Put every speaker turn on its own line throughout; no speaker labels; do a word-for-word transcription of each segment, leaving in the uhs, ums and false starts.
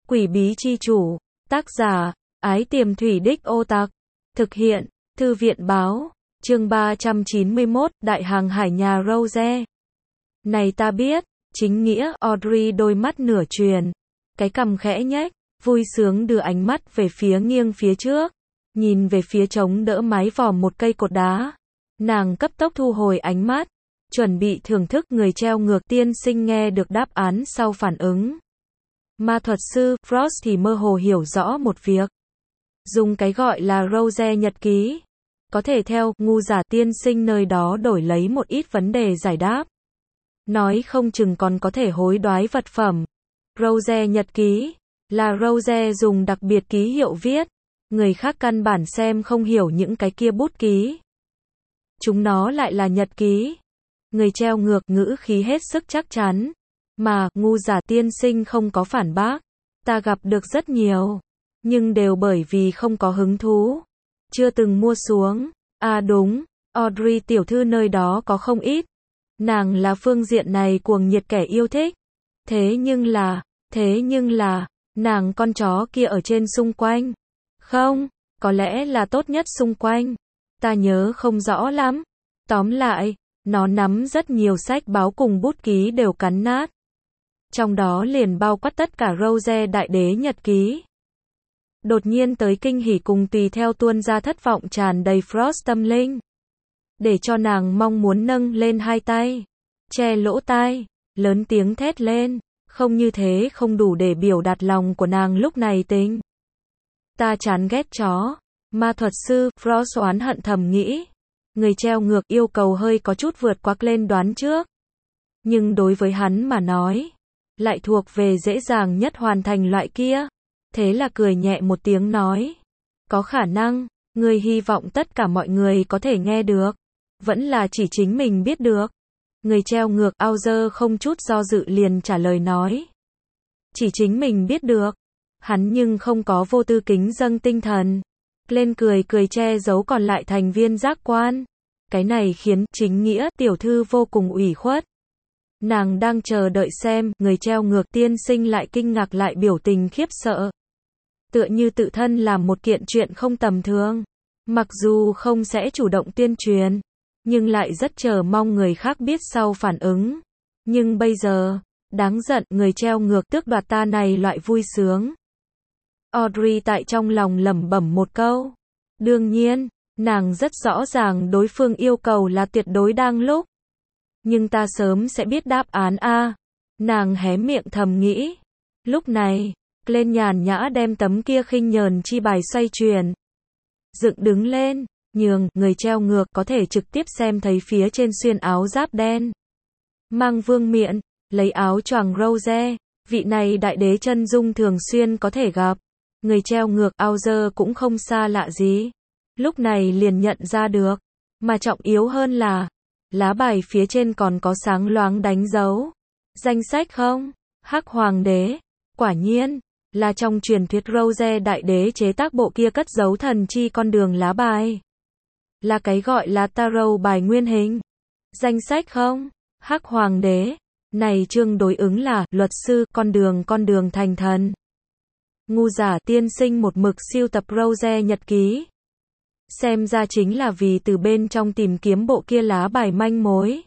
Quỷ bí chi chủ, tác giả, Ái Tiềm Thủy Đích Ô Tặc, thực hiện, Thư viện báo, chương ba trăm chín mươi mốt, Đại hàng hải nhà Rose. Này ta biết, chính nghĩa, Audrey đôi mắt nửa chuyền, cái cằm khẽ nhếch, vui sướng đưa ánh mắt về phía nghiêng phía trước, nhìn về phía chống đỡ mái vòm một cây cột đá. Nàng cấp tốc thu hồi ánh mắt, chuẩn bị thưởng thức người treo ngược tiên sinh nghe được đáp án sau phản ứng. Ma thuật sư, Frost thì mơ hồ hiểu rõ một việc. Dùng cái gọi là Rose nhật ký, có thể theo ngu giả tiên sinh nơi đó đổi lấy một ít vấn đề giải đáp. Nói không chừng còn có thể hối đoái vật phẩm. Rose nhật ký, là Rose dùng đặc biệt ký hiệu viết. Người khác căn bản xem không hiểu những cái kia bút ký. Chúng nó lại là nhật ký. Người treo ngược ngữ khí hết sức chắc chắn. Mà, ngu giả tiên sinh không có phản bác. Ta gặp được rất nhiều. Nhưng đều bởi vì không có hứng thú. Chưa từng mua xuống. À đúng, Audrey tiểu thư nơi đó có không ít. Nàng là phương diện này cuồng nhiệt kẻ yêu thích. Thế nhưng là, thế nhưng là, nàng con chó kia ở trên xung quanh. Không, có lẽ là tốt nhất xung quanh. Ta nhớ không rõ lắm. Tóm lại, nó nắm rất nhiều sách báo cùng bút ký đều cắn nát. Trong đó liền bao quát tất cả Rose đại đế nhật ký. Đột nhiên tới kinh hỉ cùng tùy theo tuôn ra thất vọng tràn đầy Frost tâm linh. Để cho nàng mong muốn nâng lên hai tay, che lỗ tai, lớn tiếng thét lên, không như thế không đủ để biểu đạt lòng của nàng lúc này tính. Ta chán ghét chó. Ma thuật sư, Frost oán hận thầm nghĩ. Người treo ngược yêu cầu hơi có chút vượt quá lên đoán trước. Nhưng đối với hắn mà nói, lại thuộc về dễ dàng nhất hoàn thành loại kia. Thế là cười nhẹ một tiếng nói. Có khả năng, người hy vọng tất cả mọi người có thể nghe được. Vẫn là chỉ chính mình biết được. Người treo ngược Auger không chút do dự liền trả lời nói. Chỉ chính mình biết được. Hắn nhưng không có vô tư kính dâng tinh thần. Lên cười cười che giấu còn lại thành viên giác quan. Cái này khiến chính nghĩa tiểu thư vô cùng ủy khuất. Nàng đang chờ đợi xem, người treo ngược tiên sinh lại kinh ngạc lại biểu tình khiếp sợ. Tựa như tự thân làm một kiện chuyện không tầm thường. Mặc dù không sẽ chủ động tuyên truyền, nhưng lại rất chờ mong người khác biết sau phản ứng. Nhưng bây giờ, đáng giận, người treo ngược tước đoạt ta này loại vui sướng. Audrey tại trong lòng lẩm bẩm một câu. Đương nhiên, nàng rất rõ ràng đối phương yêu cầu là tuyệt đối đang lúc. Nhưng ta sớm sẽ biết đáp án a. Nàng hé miệng thầm nghĩ. Lúc này, lên nhàn nhã đem tấm kia khinh nhờn chi bài xoay chuyển. Dựng đứng lên, nhường, người treo ngược có thể trực tiếp xem thấy phía trên xuyên áo giáp đen. Mang vương miện, lấy áo choàng Rose, vị này đại đế chân dung thường xuyên có thể gặp. Người treo ngược Auger cũng không xa lạ gì. Lúc này liền nhận ra được. Mà trọng yếu hơn là, lá bài phía trên còn có sáng loáng đánh dấu. Danh sách không? Hắc hoàng đế. Quả nhiên, là trong truyền thuyết Rose đại đế chế tác bộ kia cất giấu thần chi con đường lá bài. Là cái gọi là tarot bài nguyên hình. Danh sách không? Hắc hoàng đế. Này chương đối ứng là, luật sư, con đường con đường thành thần. Ngu giả tiên sinh một mực siêu tập Rose nhật ký. Xem ra chính là vì từ bên trong tìm kiếm bộ kia lá bài manh mối.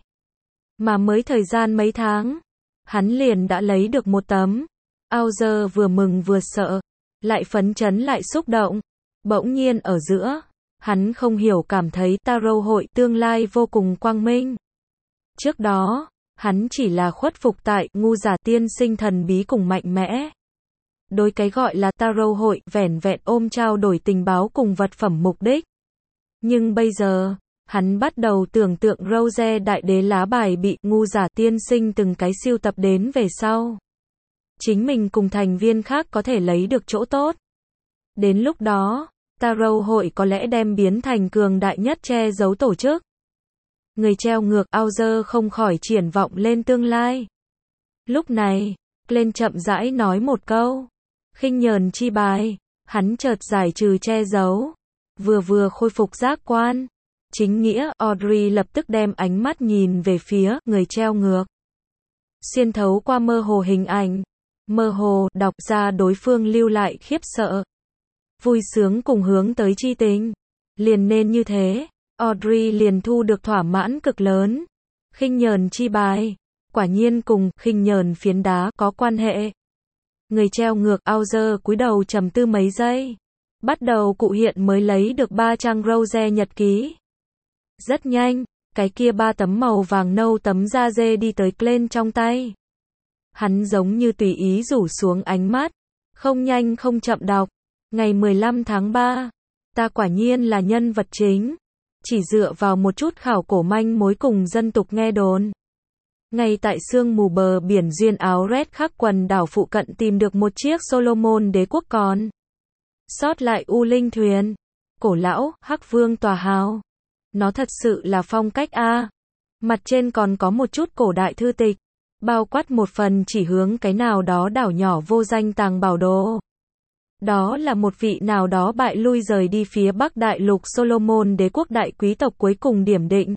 Mà mới thời gian mấy tháng, hắn liền đã lấy được một tấm. Auger vừa mừng vừa sợ, lại phấn chấn lại xúc động. Bỗng nhiên ở giữa, hắn không hiểu cảm thấy tarot hội tương lai vô cùng quang minh. Trước đó, hắn chỉ là khuất phục tại ngu giả tiên sinh thần bí cùng mạnh mẽ. Đối cái gọi là tarot hội, vẻn vẹn ôm trao đổi tình báo cùng vật phẩm mục đích. Nhưng bây giờ, hắn bắt đầu tưởng tượng Rose đại đế lá bài bị ngu giả tiên sinh từng cái siêu tập đến về sau. Chính mình cùng thành viên khác có thể lấy được chỗ tốt. Đến lúc đó, tarot hội có lẽ đem biến thành cường đại nhất che giấu tổ chức. Người treo ngược Auger không khỏi triển vọng lên tương lai. Lúc này, lên chậm rãi nói một câu. Khinh nhờn chi bài, hắn chợt giải trừ che giấu. Vừa vừa khôi phục giác quan. Chính nghĩa, Audrey lập tức đem ánh mắt nhìn về phía người treo ngược. Xuyên thấu qua mơ hồ hình ảnh, Mơ hồ, đọc ra đối phương lưu lại khiếp sợ. Vui sướng cùng hướng tới chi tình. Liền nên như thế. Audrey liền thu được thỏa mãn cực lớn. Khinh nhờn chi bài. Quả nhiên cùng khinh nhờn phiến đá có quan hệ. Người treo ngược Auger cúi đầu trầm tư mấy giây. Bắt đầu cụ hiện mới lấy được ba trang Rose nhật ký. Rất nhanh, cái kia ba tấm màu vàng nâu tấm da dê đi tới Glenn trong tay. Hắn giống như tùy ý rủ xuống ánh mắt. Không nhanh không chậm đọc. Ngày mười lăm tháng ba. Ta quả nhiên là nhân vật chính. Chỉ dựa vào một chút khảo cổ manh mối cùng dân tục nghe đồn. Ngay tại sương mù bờ biển duyên áo red khắc quần đảo phụ cận tìm được một chiếc Solomon đế quốc còn sót lại u linh thuyền. Cổ lão, hắc vương tòa hào. Nó thật sự là phong cách A. Mặt trên còn có một chút cổ đại thư tịch. Bao quát một phần chỉ hướng cái nào đó đảo nhỏ vô danh tàng bảo đồ. Đó là một vị nào đó bại lui rời đi phía Bắc Đại lục Solomon đế quốc đại quý tộc cuối cùng điểm định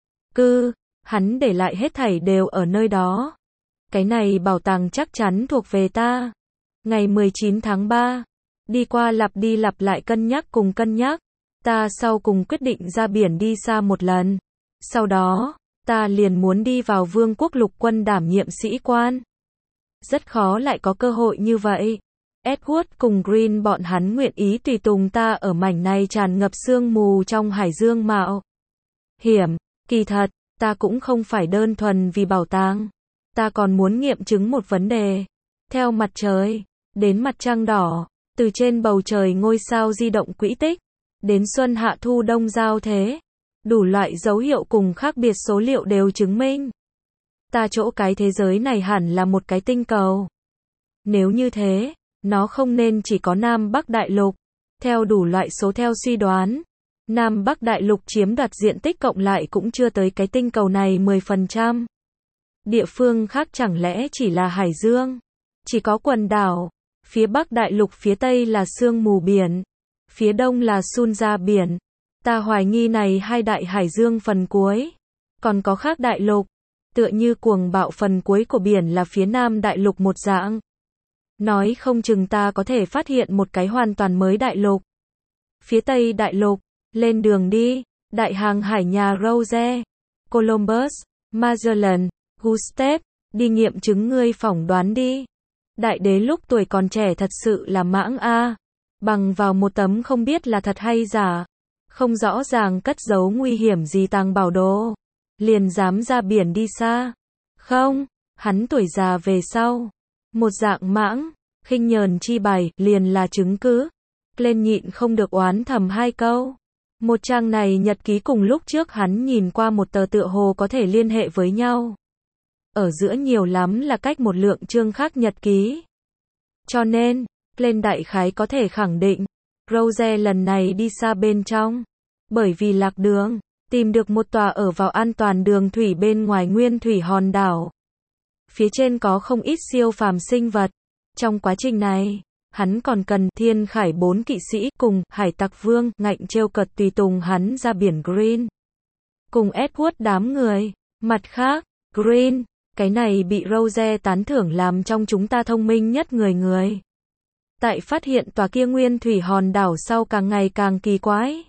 cư. Hắn để lại hết thảy đều ở nơi đó. Cái này bảo tàng chắc chắn thuộc về ta. Ngày mười chín tháng ba. Đi qua lặp đi lặp lại cân nhắc cùng cân nhắc. Ta sau cùng quyết định ra biển đi xa một lần. Sau đó, ta liền muốn đi vào vương quốc lục quân đảm nhiệm sĩ quan. Rất khó lại có cơ hội như vậy. Edward cùng Green bọn hắn nguyện ý tùy tùng ta ở mảnh này tràn ngập sương mù trong hải dương mạo hiểm. Kỳ thật, ta cũng không phải đơn thuần vì bảo tàng. Ta còn muốn nghiệm chứng một vấn đề. Theo mặt trời, đến mặt trăng đỏ, từ trên bầu trời ngôi sao di động quỹ tích, đến xuân hạ thu đông giao thế. Đủ loại dấu hiệu cùng khác biệt số liệu đều chứng minh. Ta chỗ cái thế giới này hẳn là một cái tinh cầu. Nếu như thế, nó không nên chỉ có Nam Bắc Đại Lục. Theo đủ loại số theo suy đoán, Nam Bắc Đại Lục chiếm đoạt diện tích cộng lại cũng chưa tới cái tinh cầu này mười phần trăm. Địa phương khác chẳng lẽ chỉ là hải dương? Chỉ có quần đảo. Phía Bắc Đại Lục phía Tây là sương mù biển. Phía Đông là Sunja biển. Ta hoài nghi này hai đại hải dương phần cuối. Còn có khác đại lục. Tựa như cuồng bạo phần cuối của biển là phía Nam Đại Lục một dạng. Nói không chừng ta có thể phát hiện một cái hoàn toàn mới đại lục. Phía Tây Đại Lục. Lên đường đi. Đại hàng hải nhà Rose. Columbus. Magellan. Gustav. Đi nghiệm chứng ngươi phỏng đoán đi. Đại đế lúc tuổi còn trẻ thật sự là mãng a. Bằng vào một tấm không biết là thật hay giả. Không rõ ràng cất giấu nguy hiểm gì tàng bảo đồ. Liền dám ra biển đi xa. Không, hắn tuổi già về sau. Một dạng mãng, khinh nhờn chi bày, liền là chứng cứ. Lên nhịn không được oán thầm hai câu. Một trang này nhật ký cùng lúc trước hắn nhìn qua một tờ tựa hồ có thể liên hệ với nhau. Ở giữa nhiều lắm là cách một lượng chương khác nhật ký. Cho nên, lên đại khái có thể khẳng định, Rose lần này đi xa bên trong. Bởi vì lạc đường, tìm được một tòa ở vào an toàn đường thủy bên ngoài nguyên thủy hòn đảo. Phía trên có không ít siêu phàm sinh vật. Trong quá trình này, hắn còn cần thiên khải bốn kỵ sĩ cùng hải tặc vương ngạnh trêu cợt tùy tùng hắn ra biển Green. Cùng Edward đám người. Mặt khác, Green, cái này bị Rose tán thưởng làm trong chúng ta thông minh nhất người người. Tại phát hiện tòa kia nguyên thủy hòn đảo sau càng ngày càng kỳ quái.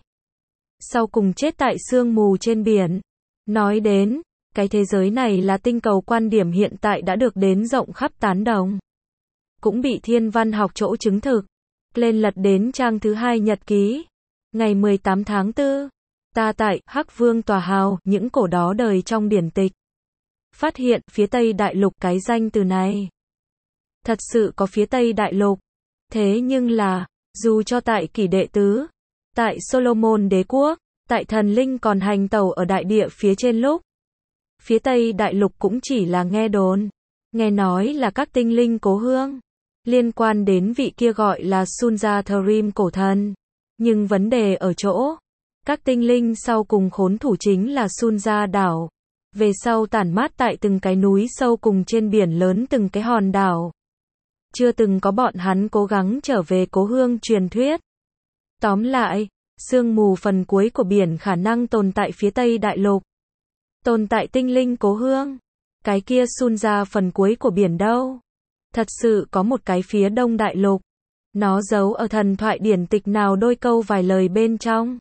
Sau cùng chết tại sương mù trên biển. Nói đến, cái thế giới này là tinh cầu quan điểm hiện tại đã được đến rộng khắp tán đồng. Cũng bị thiên văn học chỗ chứng thực. Lên lật đến trang thứ hai nhật ký. Ngày mười tám tháng tư. Ta tại Hắc Vương Tòa Hào, những cổ đó đời trong điển tịch. Phát hiện phía Tây Đại Lục cái danh từ này. Thật sự có phía Tây Đại Lục. Thế nhưng là, dù cho tại kỷ đệ tứ, tại Solomon đế quốc, tại thần linh còn hành tẩu ở đại địa phía trên lúc. Phía Tây Đại Lục cũng chỉ là nghe đồn. Nghe nói là các tinh linh cố hương. Liên quan đến vị kia gọi là Sunja Therim cổ thần. Nhưng vấn đề ở chỗ. Các tinh linh sau cùng khốn thủ chính là Sunja đảo. Về sau tản mát tại từng cái núi sâu cùng trên biển lớn từng cái hòn đảo. Chưa từng có bọn hắn cố gắng trở về cố hương truyền thuyết. Tóm lại, sương mù phần cuối của biển khả năng tồn tại phía Tây Đại Lục. Tồn tại tinh linh cố hương. Cái kia Sunja phần cuối của biển đâu? Thật sự có một cái phía đông đại lục. Nó giấu ở thần thoại điển tịch nào đôi câu vài lời bên trong.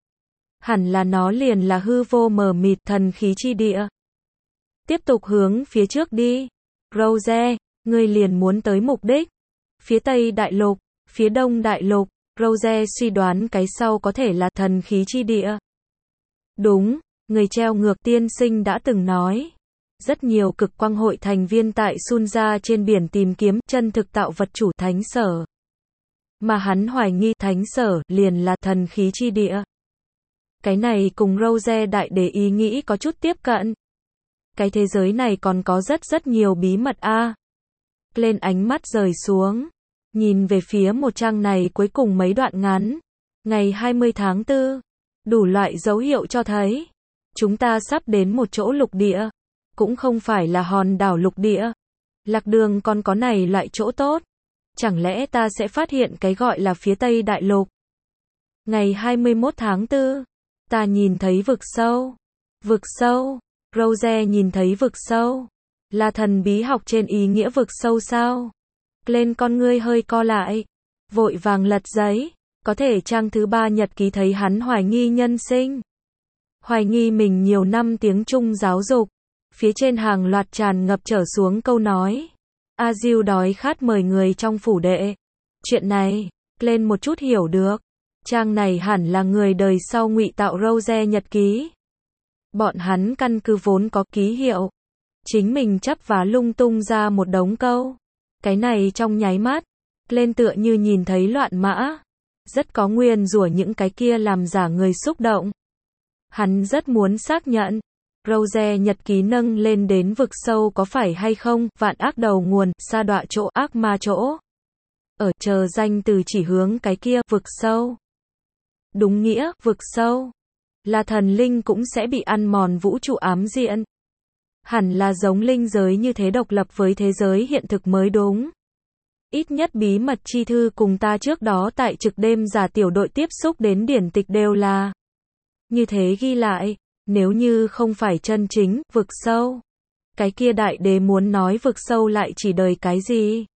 Hẳn là nó liền là hư vô mờ mịt thần khí chi địa. Tiếp tục hướng phía trước đi. Rose, ngươi liền muốn tới mục đích. Phía tây đại lục, phía đông đại lục. Rose suy đoán cái sau có thể là thần khí chi địa. Đúng, người treo ngược tiên sinh đã từng nói. Rất nhiều cực quang hội thành viên tại Sunja trên biển tìm kiếm chân thực tạo vật chủ thánh sở. Mà hắn hoài nghi thánh sở liền là thần khí chi địa. Cái này cùng Rose đại để ý nghĩ có chút tiếp cận. Cái thế giới này còn có rất rất nhiều bí mật a. À. Lên ánh mắt rời xuống. Nhìn về phía một trang này cuối cùng mấy đoạn ngắn. Ngày hai mươi tháng tư. Đủ loại dấu hiệu cho thấy. Chúng ta sắp đến một chỗ lục địa. Cũng không phải là hòn đảo lục địa. Lạc đường còn có này loại chỗ tốt. Chẳng lẽ ta sẽ phát hiện cái gọi là phía tây đại lục. Ngày hai mươi mốt tháng tư. Ta nhìn thấy vực sâu. Vực sâu. Rose nhìn thấy vực sâu. Là thần bí học trên ý nghĩa vực sâu sao? Lên con ngươi hơi co lại. Vội vàng lật giấy. Có thể trang thứ ba nhật ký thấy hắn hoài nghi nhân sinh. Hoài nghi mình nhiều năm tiếng Trung giáo dục. Phía trên hàng loạt tràn ngập trở xuống câu nói. A Diêu đói khát mời người trong phủ đệ. Chuyện này, lên một chút hiểu được. Trang này hẳn là người đời sau ngụy tạo Rose nhật ký. Bọn hắn căn cứ vốn có ký hiệu. Chính mình chắp vá lung tung ra một đống câu. Cái này trong nháy mắt. Lên tựa như nhìn thấy loạn mã. Rất có nguyên rủa những cái kia làm giả người xúc động. Hắn rất muốn xác nhận. Rose nhật ký nâng lên đến vực sâu có phải hay không, vạn ác đầu nguồn, sa đọa chỗ, ác ma chỗ. Ở chờ danh từ chỉ hướng cái kia, vực sâu. Đúng nghĩa, vực sâu. Là thần linh cũng sẽ bị ăn mòn vũ trụ ám diện. Hẳn là giống linh giới như thế độc lập với thế giới hiện thực mới đúng. Ít nhất bí mật chi thư cùng ta trước đó tại trực đêm giả tiểu đội tiếp xúc đến điển tịch đều là như thế ghi lại. Nếu như không phải chân chính, vực sâu. Cái kia đại đế muốn nói vực sâu lại chỉ đời cái gì?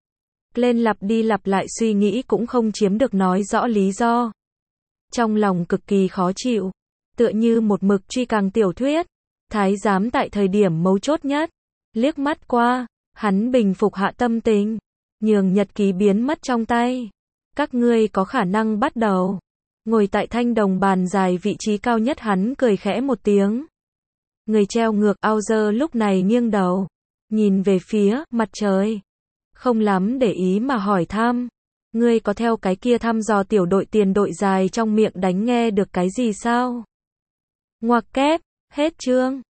Lên lặp đi lặp lại suy nghĩ cũng không chiếm được nói rõ lý do. Trong lòng cực kỳ khó chịu. Tựa như một mực truy càng tiểu thuyết. Thái giám tại thời điểm mấu chốt nhất. Liếc mắt qua, hắn bình phục hạ tâm tình. Nhường nhật ký biến mất trong tay. Các ngươi có khả năng bắt đầu. Ngồi tại thanh đồng bàn dài vị trí cao nhất hắn cười khẽ một tiếng. Người treo ngược Auger lúc này nghiêng đầu. Nhìn về phía mặt trời. Không lắm để ý mà hỏi thăm. Ngươi có theo cái kia thăm dò tiểu đội tiền đội dài trong miệng đánh nghe được cái gì sao? Ngoặc kép, hết chương.